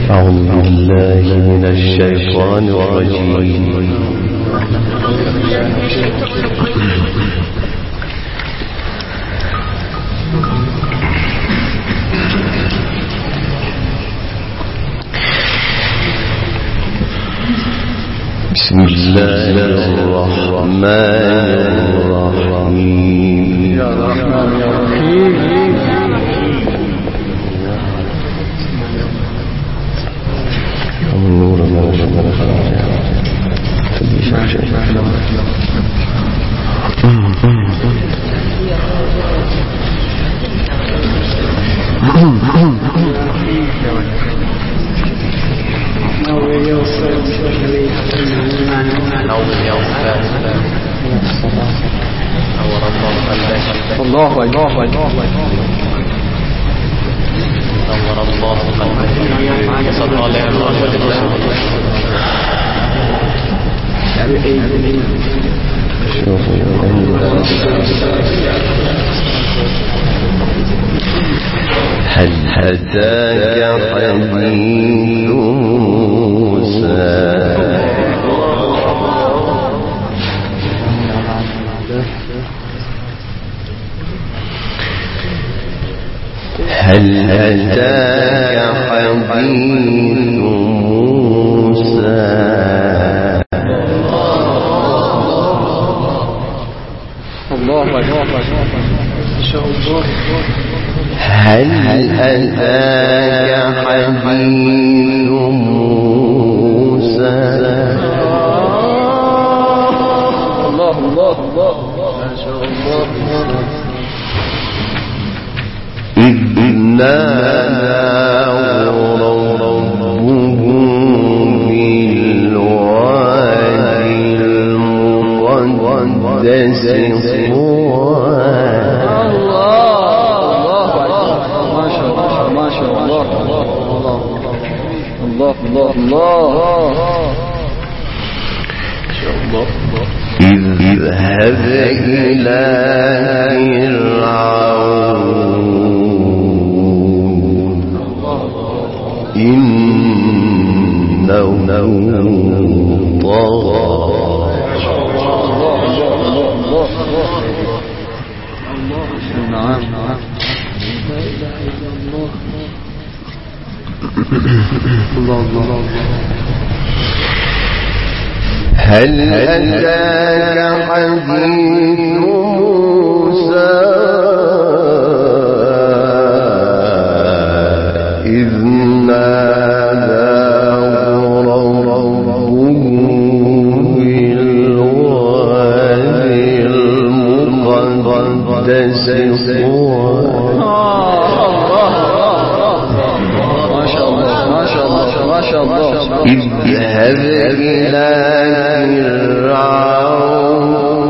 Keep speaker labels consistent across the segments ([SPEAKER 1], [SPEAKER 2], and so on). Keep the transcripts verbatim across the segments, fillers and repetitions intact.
[SPEAKER 1] أعوذ بالله من الشيطان الرجيم. بسم الله الرحمن الرحيم. يا رحمن يا رحيم. نور نور الله الله الله نور الله قلبك صلى الله عليه وسلم. هل أتاك حديث موسى هل أتاك حديث موسى الله أكبر. هل أتاك حديث موسى الله الله الله ما شاء الله. إذ ناداه ربه بالوادي المقدس طوى. الله ما شاء الله ما شاء الله الله الله الله. اذهب إلى فرعون إنه طغى. نعم نعم. الله الله. هل أتاك حديث موسى إذ ناداه ربه بالوادي المقدس طوى. اذهب إلى فرعون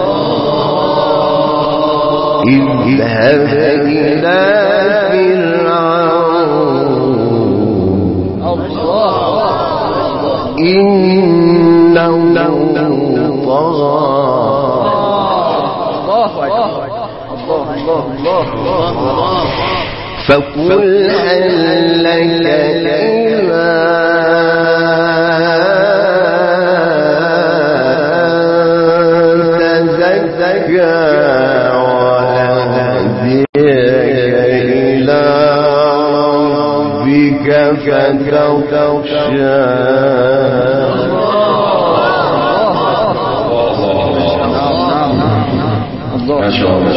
[SPEAKER 1] اذهب إلى فرعون إنه طغى. فقل هل لك إلى تزكى وأهديك إلى ربك فتخشى. ما شاء الله.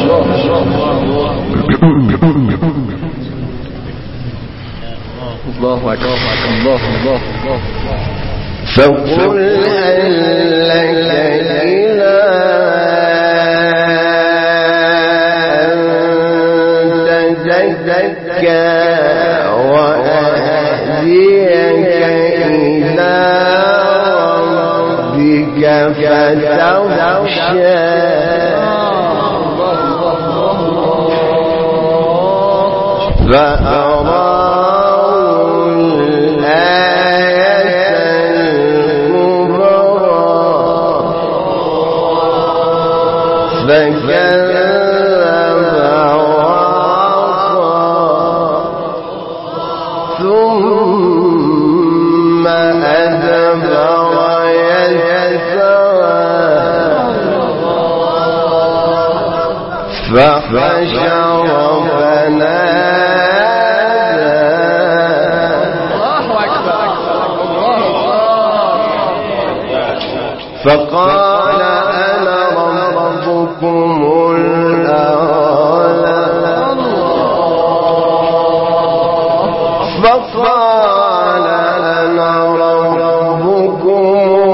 [SPEAKER 1] الله أكبر الله الله الله. فقل هل لك إلى أن تزكى وأهديك إلى ربك فتخشى. فأراه الآية الكبرى فكذب وعصى
[SPEAKER 2] ثم أدبر فحشر فنادى فقال أنا ربكم الأعلى فقال أنا ربكم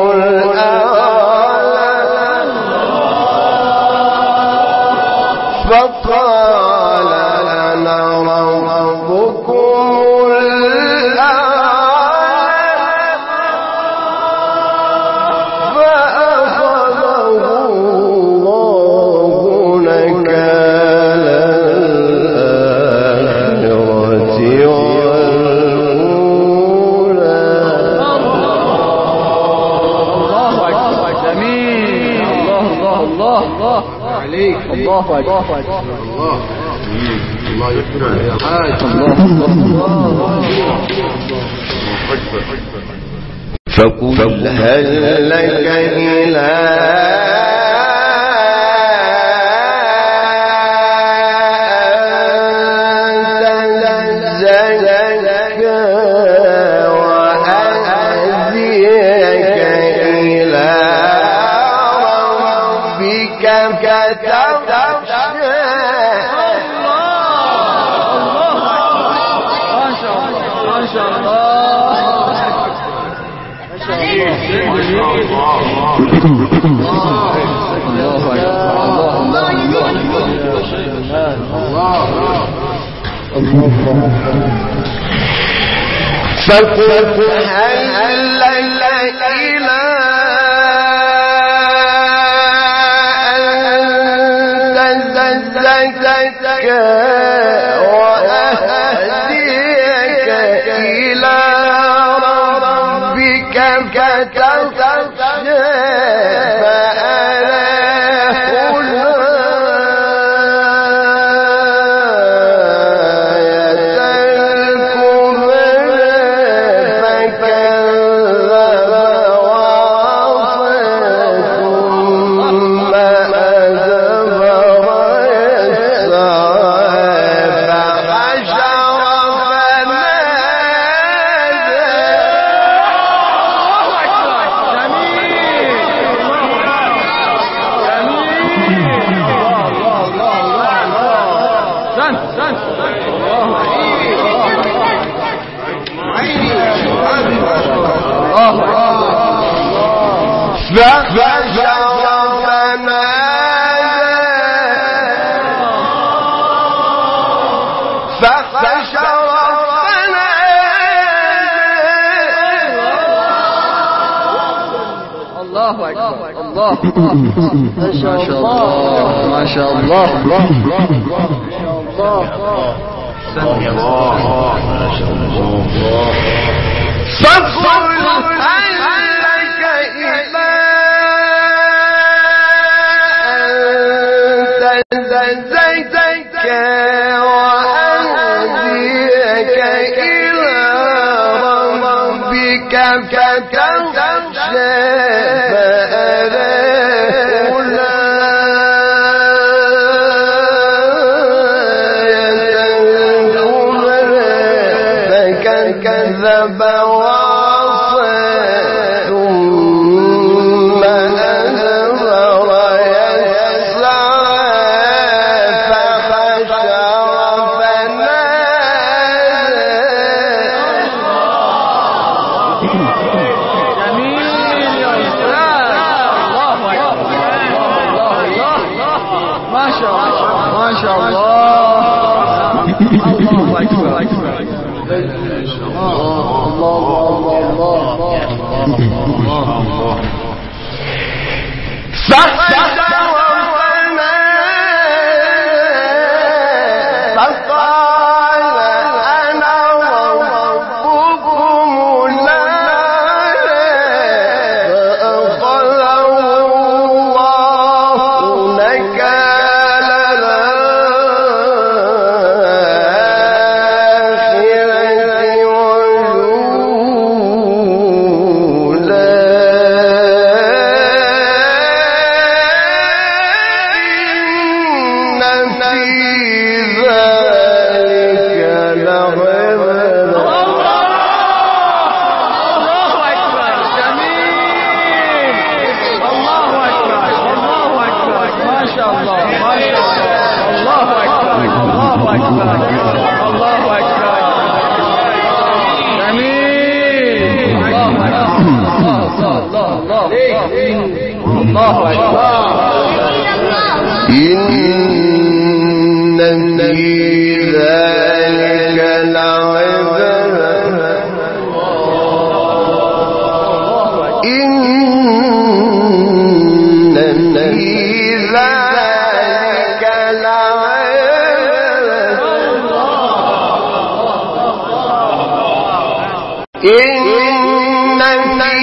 [SPEAKER 2] فقال أنا ربكم الأعلى فأخذه الله نكال الآخرة والأولى.
[SPEAKER 3] الله أكبر. جميل. الله الله الله عليك. الله أكبر. الله
[SPEAKER 2] الله يكبر يا حاج. فقل هل لك إلى أن تزكى وأهديك إلى ربك فتخشى.
[SPEAKER 3] ما شاء الله.
[SPEAKER 2] فقل هل لك إلى أن تزكى وأهديك إلى ربك فتخشى فأنا
[SPEAKER 3] ما شاء الله. ما شاء الله.
[SPEAKER 2] فقل هل لك إلى أن تزكى وأهديك إلى ربك فتخشى كذب وعصى ثم أدبر يسعى فحشر فنادى.
[SPEAKER 3] جميل يا أستاذ. الله أكبر. ما شاء الله. ما شاء الله. الله أكبر.
[SPEAKER 2] فقال أنا ربكم الأعلى فأخذه الله نكال الآخرة
[SPEAKER 3] الله
[SPEAKER 2] إن في ذلك لعبرة إن في ذلك لعبرة إن في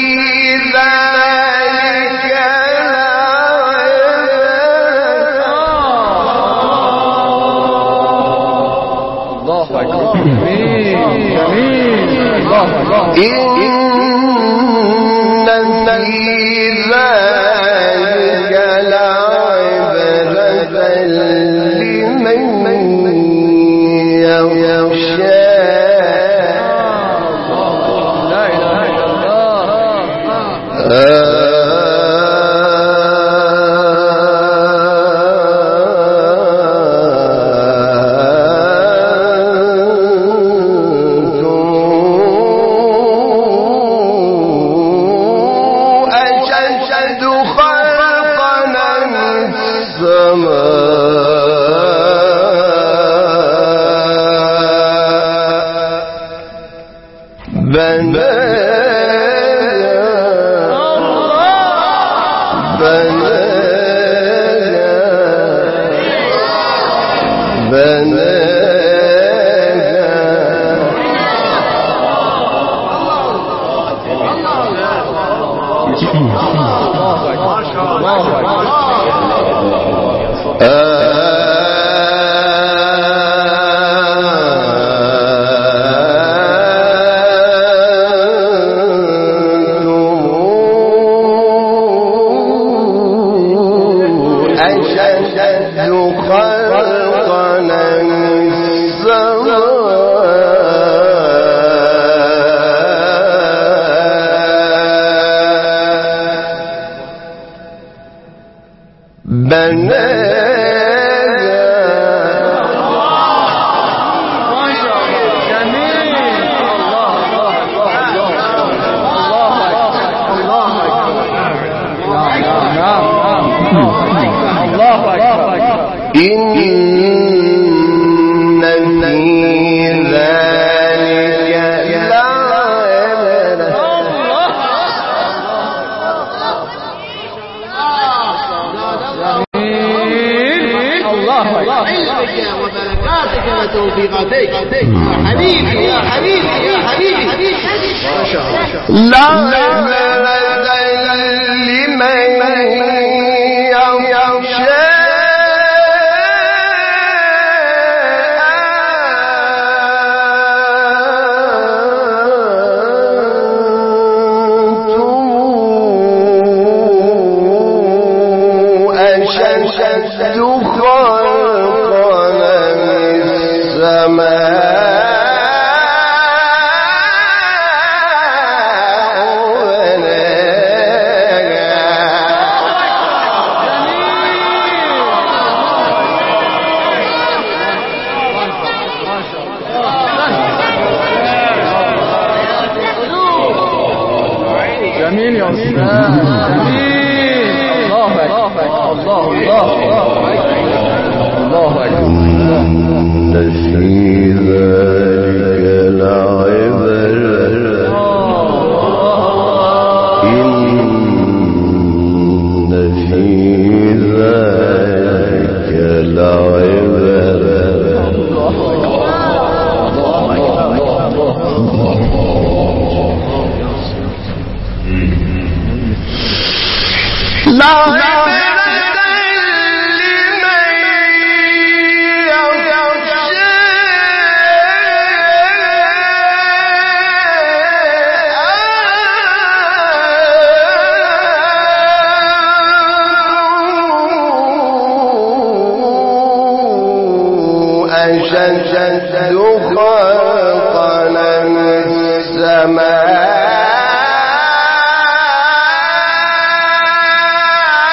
[SPEAKER 2] السماء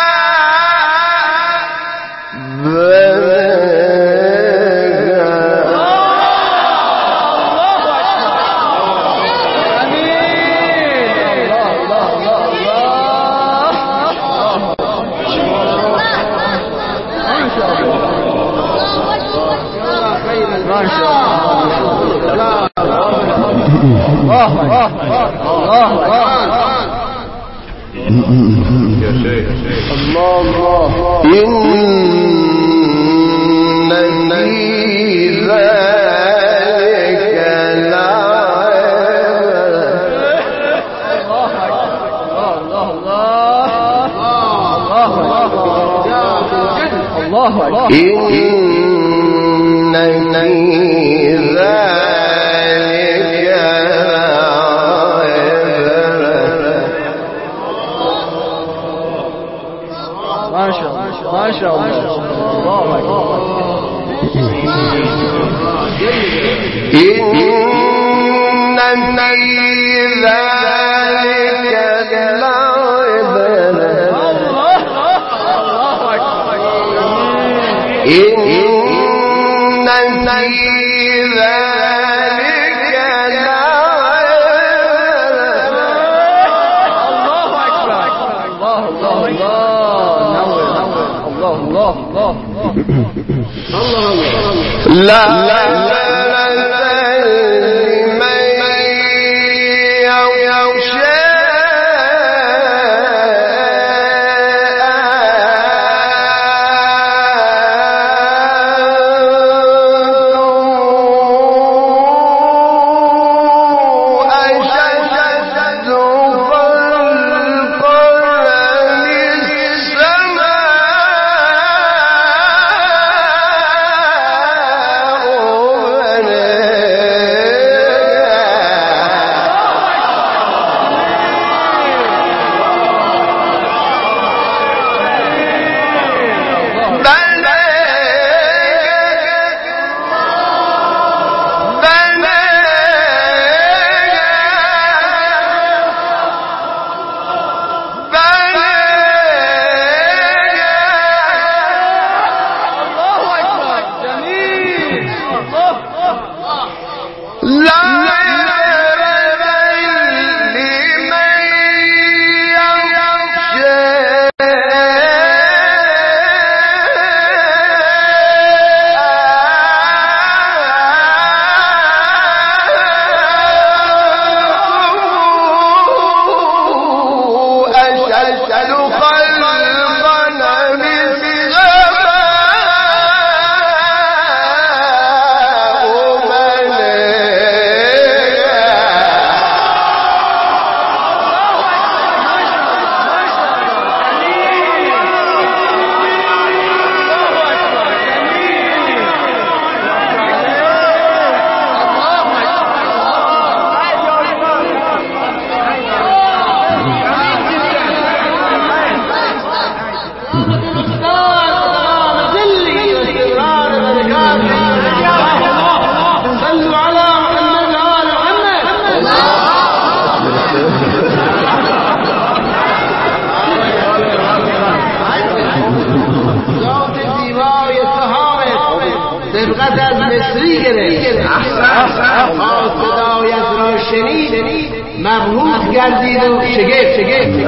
[SPEAKER 4] مبهوت گردید و شگفت شگفت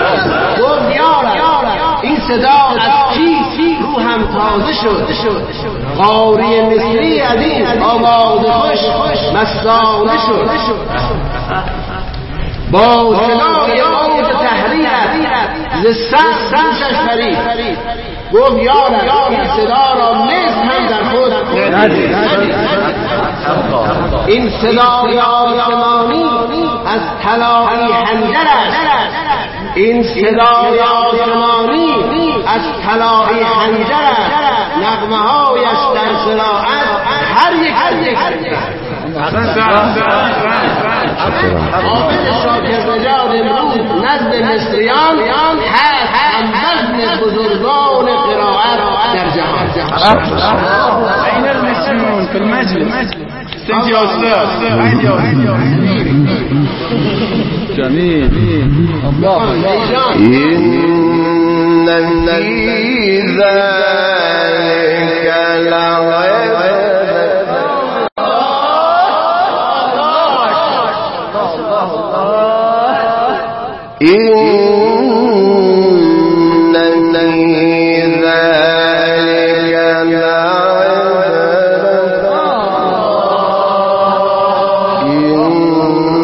[SPEAKER 4] گفت یارم این صدا از چیست؟ روحم تازه شد. قاری مصری از این آواز خوش مستانه شد. با صدای آواز تحریرت ز سخت گوشش فرید. گفت یارم این صدا را مثل هم در خود این صدای آسمانی از طلایی حنجر است. این صدای آسمانی از طلایی حنجر است. نغمه هایش در صراحت هر یک هر یک حافظ شاکرنژاد امروز نزد مصریان هست هم وزن بزرگان قرائت در جهان.
[SPEAKER 3] أين المسلمون في المجلس؟
[SPEAKER 1] استنت يا أستاذ.
[SPEAKER 3] جميل. الله
[SPEAKER 2] إن في ذلك لعبرة إن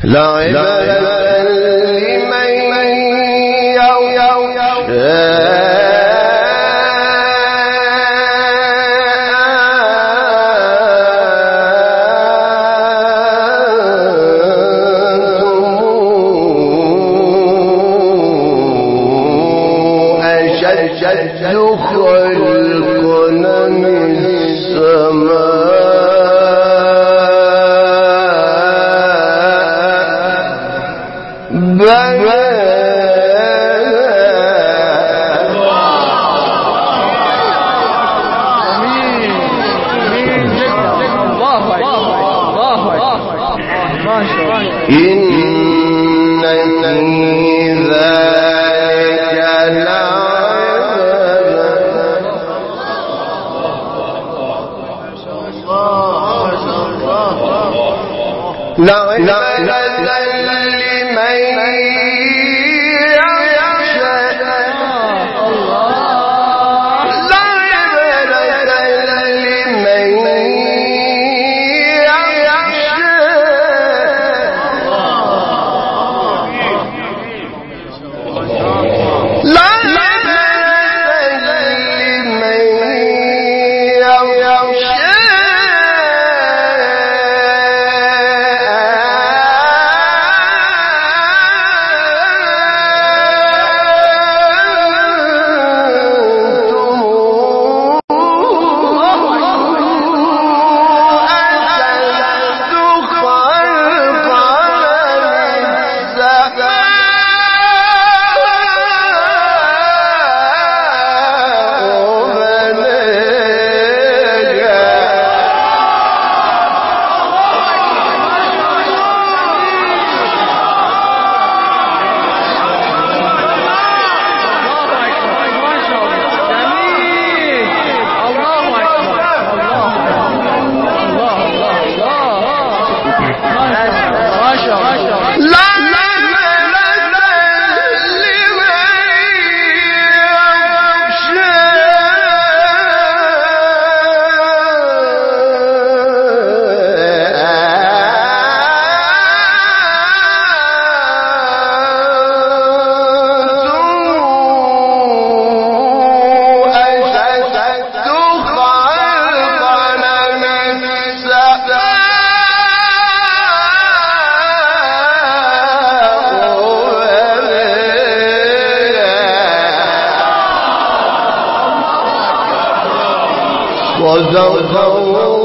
[SPEAKER 2] وزوجه